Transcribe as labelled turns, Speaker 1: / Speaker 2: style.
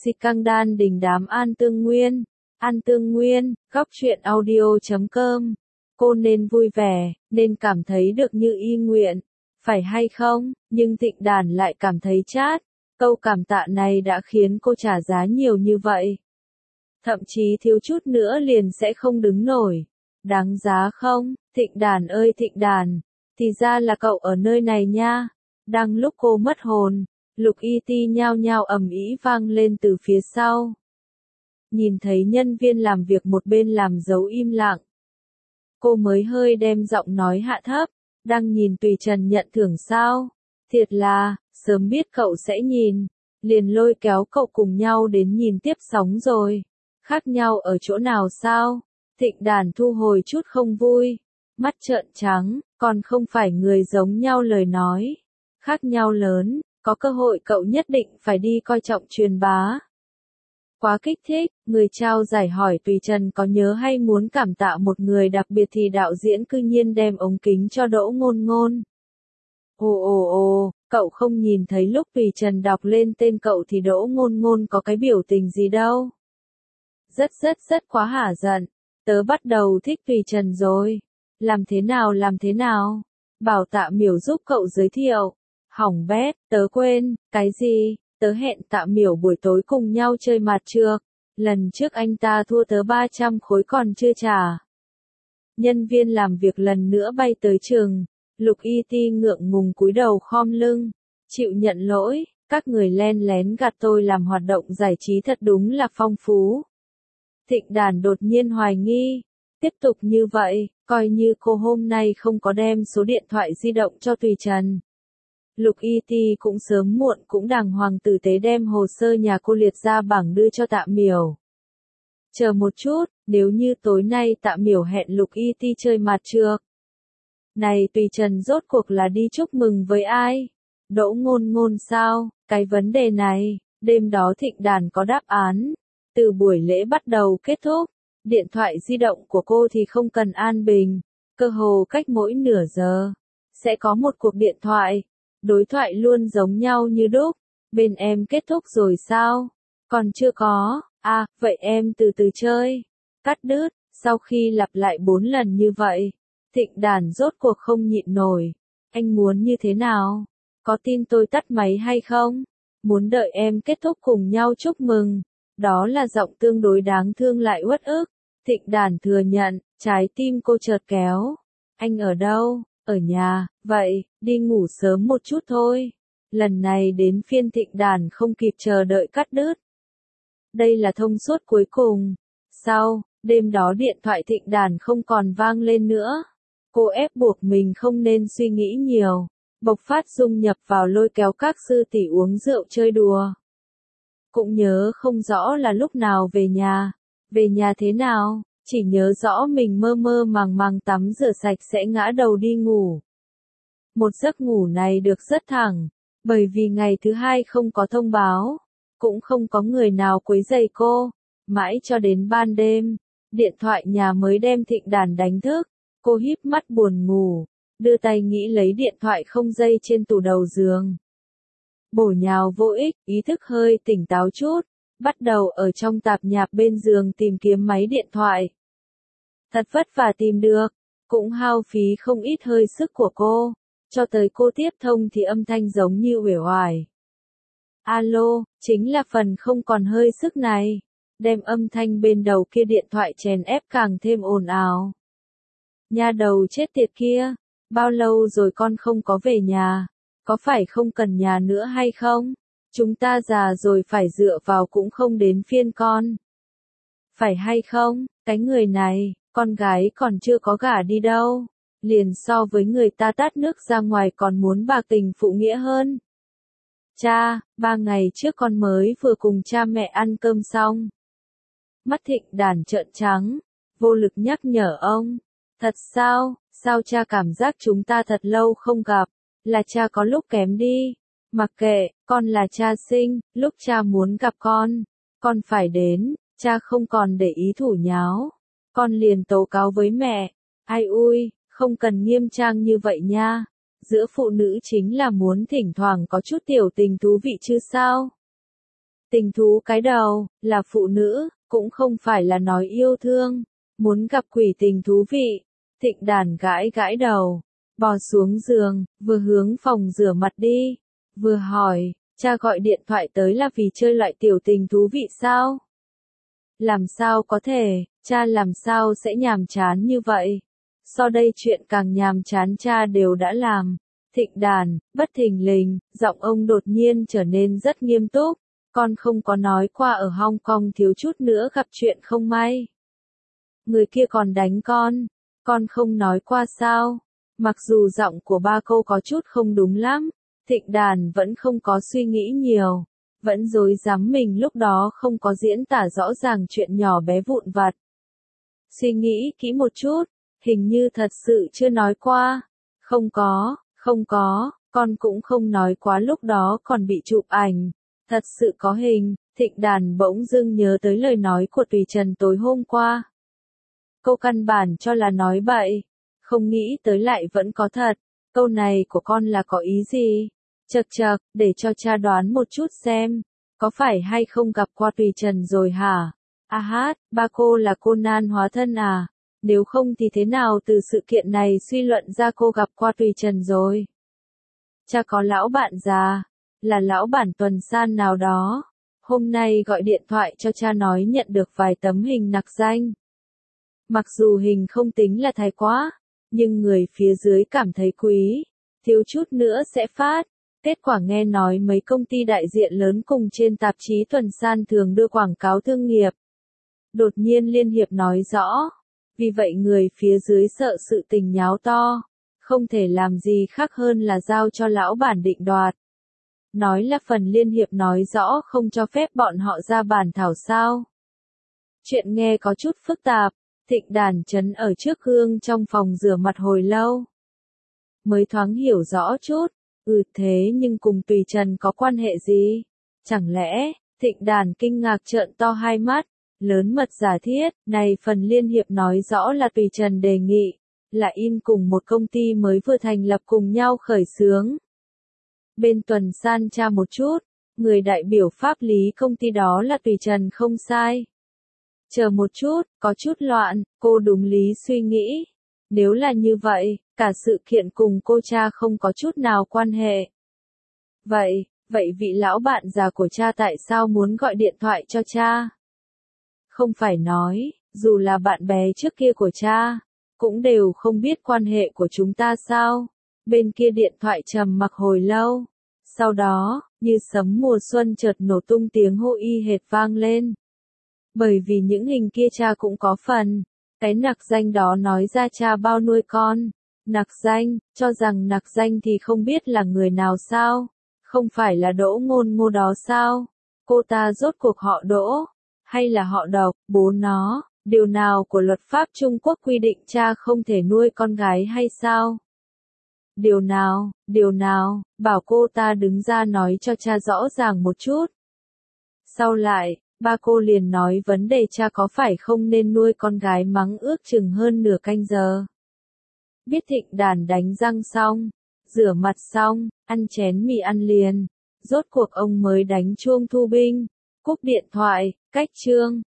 Speaker 1: Si căng đan đình đám An Tương Nguyên, góc truyện audio.com. Cô nên vui vẻ, nên cảm thấy được như y nguyện, phải hay không? Nhưng Thịnh Đàn lại cảm thấy chát. Câu cảm tạ này đã khiến cô trả giá nhiều như vậy. Thậm chí thiếu chút nữa liền sẽ không đứng nổi. Đáng giá không? Thịnh Đàn ơi Thịnh Đàn, thì ra là cậu ở nơi này nha. Đang lúc cô mất hồn, Lục Y Ti nhao nhao ầm ĩ vang lên từ phía sau. Nhìn thấy nhân viên làm việc một bên làm dấu im lặng, cô mới hơi đem giọng nói hạ thấp, đang nhìn Tùy Trần nhận thưởng sao? Thiệt là, sớm biết cậu sẽ nhìn, liền lôi kéo cậu cùng nhau đến nhìn tiếp sóng rồi. Khác nhau ở chỗ nào sao? Thịnh Đàn thu hồi chút không vui, mắt trợn trắng, còn không phải người giống nhau lời nói. Khác nhau lớn, có cơ hội cậu nhất định phải đi coi trọng truyền bá. Quá kích thích, người trao giải hỏi Tùy Trần có nhớ hay muốn cảm tạ một người đặc biệt thì đạo diễn cư nhiên đem ống kính cho Đỗ Ngôn Ngôn. Ồ, cậu không nhìn thấy lúc Tùy Trần đọc lên tên cậu thì Đỗ Ngôn Ngôn có cái biểu tình gì đâu. Rất quá hả giận, tớ bắt đầu thích Tùy Trần rồi. Làm thế nào? Bảo Tạ Miểu giúp cậu giới thiệu. Hỏng bét, tớ quên, cái gì? Tớ hẹn Tạ Miểu buổi tối cùng nhau chơi mặt trược. Lần trước anh ta thua tớ 300 khối còn chưa trả. Nhân viên làm việc lần nữa bay tới trường. Lục Y Ti ngượng ngùng cúi đầu khom lưng. Chịu nhận lỗi, các người len lén gạt tôi làm hoạt động giải trí thật đúng là phong phú. Thịnh Đàn đột nhiên hoài nghi. Tiếp tục như vậy, coi như cô hôm nay không có đem số điện thoại di động cho Tùy Trần. Lục Y Ti cũng sớm muộn cũng đàng hoàng tử tế đem hồ sơ nhà cô liệt ra bảng đưa cho Tạ Miểu. Chờ một chút, nếu như tối nay Tạ Miểu hẹn Lục Y Ti chơi mặt trược. Này Tùy Trần rốt cuộc là đi chúc mừng với ai? Đỗ Ngôn Ngôn sao? Cái vấn đề này, đêm đó Thịnh Đàn có đáp án. Từ buổi lễ bắt đầu kết thúc, điện thoại di động của cô thì không cần an bình. Cơ hồ cách mỗi nửa giờ, sẽ có một cuộc điện thoại. Đối thoại luôn giống nhau như đúc. Bên em kết thúc rồi sao? Còn chưa có. À, vậy em từ từ chơi. Cắt đứt, sau khi lặp lại 4 lần như vậy, Thịnh Đàn rốt cuộc không nhịn nổi. Anh muốn như thế nào? Có tin tôi tắt máy hay không? Muốn đợi em kết thúc cùng nhau chúc mừng. Đó là giọng tương đối đáng thương lại uất ức. Thịnh Đàn thừa nhận, trái tim cô chợt kéo. Anh ở đâu? Ở nhà, vậy, đi ngủ sớm một chút thôi. Lần này đến phiên Thịnh Đàn không kịp chờ đợi cắt đứt. Đây là thông suốt cuối cùng. Sau, đêm đó điện thoại Thịnh Đàn không còn vang lên nữa. Cô ép buộc mình không nên suy nghĩ nhiều. Bộc phát dung nhập vào lôi kéo các sư tỷ uống rượu chơi đùa. Cũng nhớ không rõ là lúc nào về nhà. Về nhà thế nào? Chỉ nhớ rõ mình mơ mơ màng màng tắm rửa sạch sẽ ngã đầu đi ngủ. Một giấc ngủ này được rất thẳng, bởi vì ngày thứ hai không có thông báo, cũng không có người nào quấy rầy cô. Mãi cho đến ban đêm, điện thoại nhà mới đem Thịnh Đàn đánh thức. Cô híp mắt buồn ngủ, đưa tay nghĩ lấy điện thoại không dây trên tủ đầu giường. Bổ nhào vô ích, ý thức hơi tỉnh táo chút. Bắt đầu ở trong tạp nhạp bên giường tìm kiếm máy điện thoại. Thật vất vả tìm được, cũng hao phí không ít hơi sức của cô. Cho tới cô tiếp thông thì âm thanh giống như uể oải. Alo, chính là phần không còn hơi sức này. Đem âm thanh bên đầu kia điện thoại chèn ép càng thêm ồn ào. Nha đầu chết tiệt kia, bao lâu rồi con không có về nhà? Có phải không cần nhà nữa hay không? Chúng ta già rồi phải dựa vào cũng không đến phiên con. Phải hay không, cái người này, con gái còn chưa có gả đi đâu. Liền so với người ta tát nước ra ngoài còn muốn bạc tình phụ nghĩa hơn. Cha, 3 ngày trước con mới vừa cùng cha mẹ ăn cơm xong. Mắt Thịnh Đàn trợn trắng, vô lực nhắc nhở ông. Thật sao, sao cha cảm giác chúng ta thật lâu không gặp, là cha có lúc kém đi. Mặc kệ, con là cha sinh, lúc cha muốn gặp con phải đến, cha không còn để ý thủ nháo. Con liền tố cáo với mẹ. Ai ui, không cần nghiêm trang như vậy nha. Giữa phụ nữ chính là muốn thỉnh thoảng có chút tiểu tình thú vị chứ sao? Tình thú cái đầu, là phụ nữ, cũng không phải là nói yêu thương. Muốn gặp quỷ tình thú vị. Thịnh Đàn gãi gãi đầu, bò xuống giường, vừa hướng phòng rửa mặt đi, vừa hỏi, cha gọi điện thoại tới là vì chơi loại tiểu tình thú vị sao? Làm sao có thể, cha làm sao sẽ nhàm chán như vậy? Sau đây chuyện càng nhàm chán cha đều đã làm. Thịnh Đàn, bất thình lình, giọng ông đột nhiên trở nên rất nghiêm túc. Con không có nói qua ở Hong Kong thiếu chút nữa gặp chuyện không may. Người kia còn đánh con không nói qua sao? Mặc dù giọng của ba cô có chút không đúng lắm, Thịnh Đàn vẫn không có suy nghĩ nhiều, vẫn dối dám mình lúc đó không có diễn tả rõ ràng chuyện nhỏ bé vụn vặt. Suy nghĩ kỹ một chút, hình như thật sự chưa nói qua. Không có, con cũng không nói quá lúc đó còn bị chụp ảnh. Thật sự có hình. Thịnh Đàn bỗng dưng nhớ tới lời nói của Tùy Trần tối hôm qua. Cô căn bản cho là nói bậy, không nghĩ tới lại vẫn có thật. Câu này của con là có ý gì? Chậc chậc, để cho cha đoán một chút xem, có phải hay không gặp qua Tùy Trần rồi hả? A hát, ba cô là Conan hóa thân à? Nếu không thì thế nào từ sự kiện này suy luận ra cô gặp qua Tùy Trần rồi? Cha có lão bạn già, là lão bản Tuần San nào đó. Hôm nay gọi điện thoại cho cha nói nhận được vài tấm hình nặc danh. Mặc dù hình không tính là thái quá, nhưng người phía dưới cảm thấy quý, thiếu chút nữa sẽ phát. Kết quả nghe nói mấy công ty đại diện lớn cùng trên tạp chí Tuần San thường đưa quảng cáo thương nghiệp. Đột nhiên Liên Hiệp nói rõ, vì vậy người phía dưới sợ sự tình nháo to, không thể làm gì khác hơn là giao cho lão bản định đoạt. Nói là phần Liên Hiệp nói rõ không cho phép bọn họ ra bản thảo sao. Chuyện nghe có chút phức tạp. Thịnh Đàn trấn ở trước gương trong phòng rửa mặt hồi lâu, mới thoáng hiểu rõ chút. Thế nhưng cùng Tùy Trần có quan hệ gì? Chẳng lẽ? Thịnh Đàn kinh ngạc trợn to hai mắt, lớn mật giả thiết. Này phần Liên Hiệp nói rõ là Tùy Trần đề nghị, là in cùng một công ty mới vừa thành lập cùng nhau khởi xướng. Bên Tuần San tra một chút, người đại biểu pháp lý công ty đó là Tùy Trần không sai. Chờ một chút, có chút loạn, cô đúng lý suy nghĩ. Nếu là như vậy, cả sự kiện cùng cô cha không có chút nào quan hệ. Vậy vị lão bạn già của cha tại sao muốn gọi điện thoại cho cha? Không phải nói, dù là bạn bè trước kia của cha, cũng đều không biết quan hệ của chúng ta sao? Bên kia điện thoại trầm mặc hồi lâu. Sau đó, như sấm mùa xuân chợt nổ tung tiếng hô y hệt vang lên. Bởi vì những hình kia cha cũng có phần. Cái nặc danh đó nói ra cha bao nuôi con. Nặc danh, cho rằng nặc danh thì không biết là người nào sao? Không phải là Đỗ Ngôn Ngô đó sao? Cô ta rốt cuộc họ Đỗ, hay là họ Độc, bố nó? Điều nào của luật pháp Trung Quốc quy định cha không thể nuôi con gái hay sao? Điều nào, bảo cô ta đứng ra nói cho cha rõ ràng một chút. Sau lại, ba cô liền nói vấn đề cha có phải không nên nuôi con gái mắng ước chừng hơn nửa canh giờ. Biết Thịnh Đàn đánh răng xong, rửa mặt xong, ăn chén mì ăn liền. Rốt cuộc ông mới đánh chuông thu binh, cúp điện thoại, cách chương.